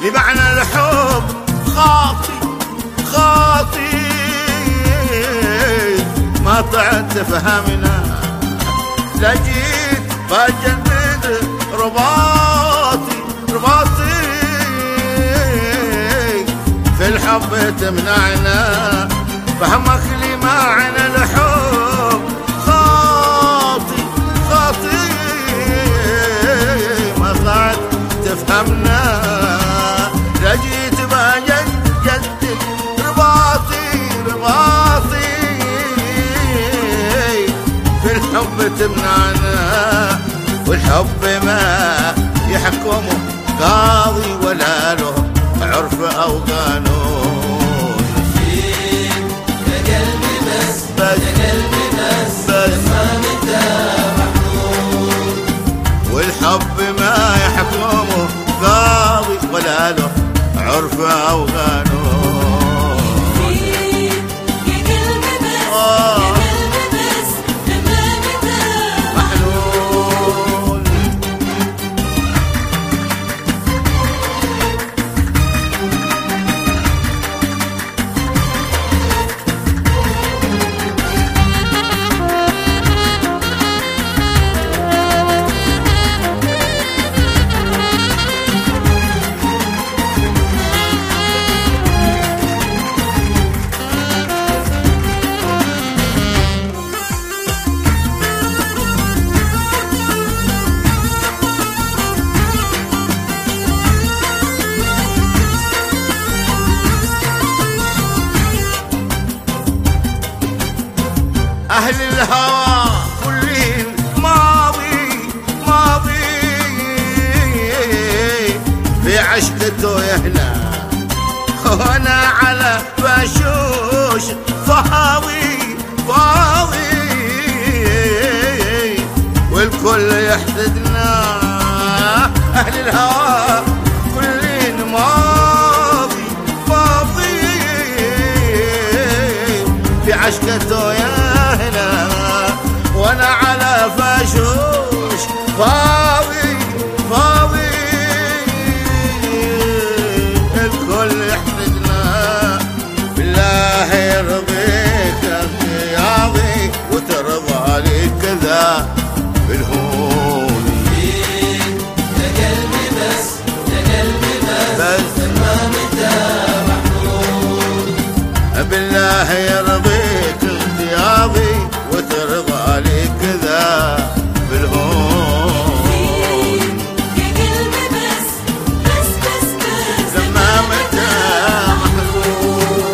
بمعنى الحب خاطي خاطي ما طعت تفهمنا، لجيت بجدد رباطي رباطي في الحب تمنعنا، فهمك لي معنى الحب خاطي خاطي ما طعت تفهمنا، لجيت بجدد رباطي رباطي في الحب تمنعنا، والحب ما يحكمه قاضي ولا له عرف أو قانون. يا قلبي بس يا قلبي بس ما متى محمود، والحب ما يحكمه قاضي ولا له عرف أو قانون. أهل الهوى كلهم ماضي ماضي في عشقته يهنا، وأنا على بشوش فاضي فاضي والكل يحسدنا. أهل الهوى كلهم ماضي ماضي في عشقته يهنا، وانا على فاشوش فاضي فاضي الكل يحسدنا. بالله يرضيك انقياضي وترضى لي كذا بالهون. يا قلبي بس يا قلبي بس ما متى محمود، بالله يرضيك انقياضي وترضى لي كذا بالهون. يا قلبي بس بس بس بس لما متى محزون.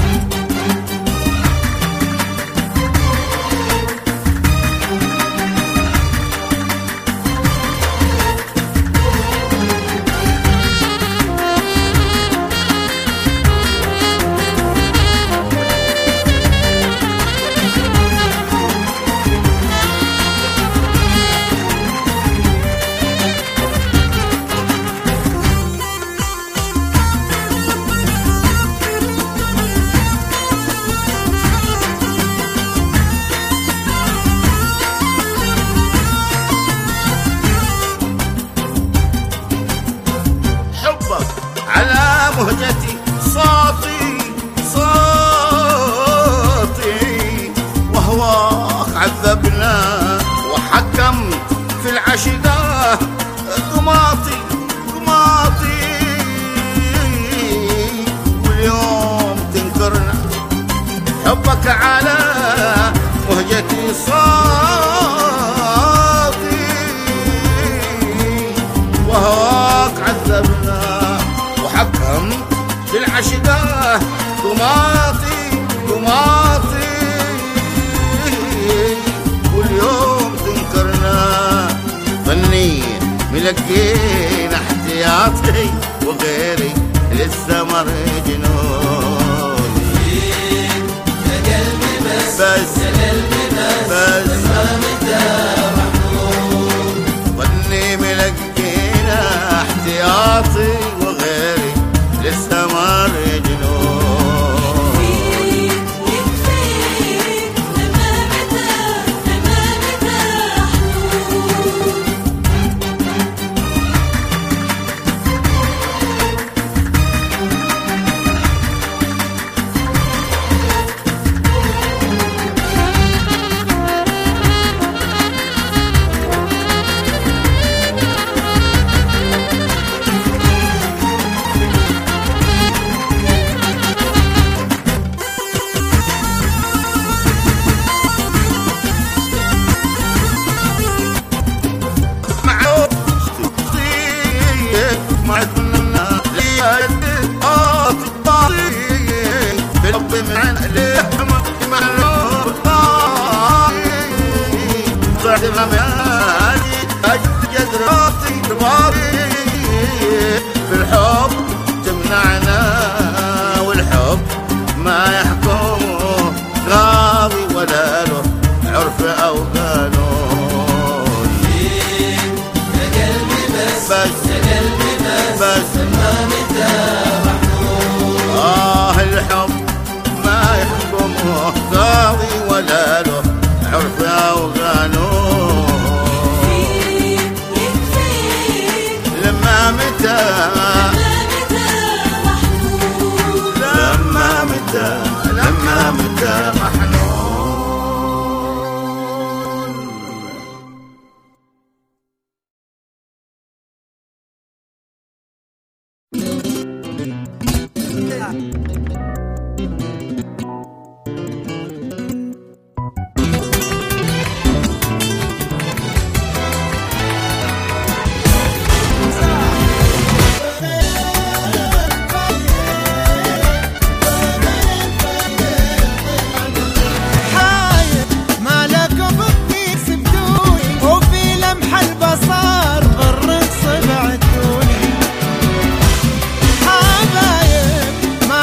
على مهجتي صوتي صوتي وهواك عذبنا، وحكمت في العشقة قماطي قماطي واليوم تنكرنا. حبك على مهجتي صوتي وهواك عذبنا، وحكمت في العشقة قماطي قماطي واليوم تنكرنا. ظني ملقينا احتياطي وغيري لسه مر جنون. يا قلبي بس بس يا قلبي بس ما متى محمود، ظني ملقينا احتياطي وغيري لسه مر جنون. يكفيك لما متى محمود. بالحب معنا لحمة معلوم طلعت غمياني أجد راسي راسي بالحب جمعنا والحب ما يحكمه قاضي ولا له عرف أو قانون يا قلبي بس بس يا قلبي بس ما متى الحب ما يحكمه قاضي ولا له عرف أو قانون يكفيك لما متى لما متى محنون لما متى محنون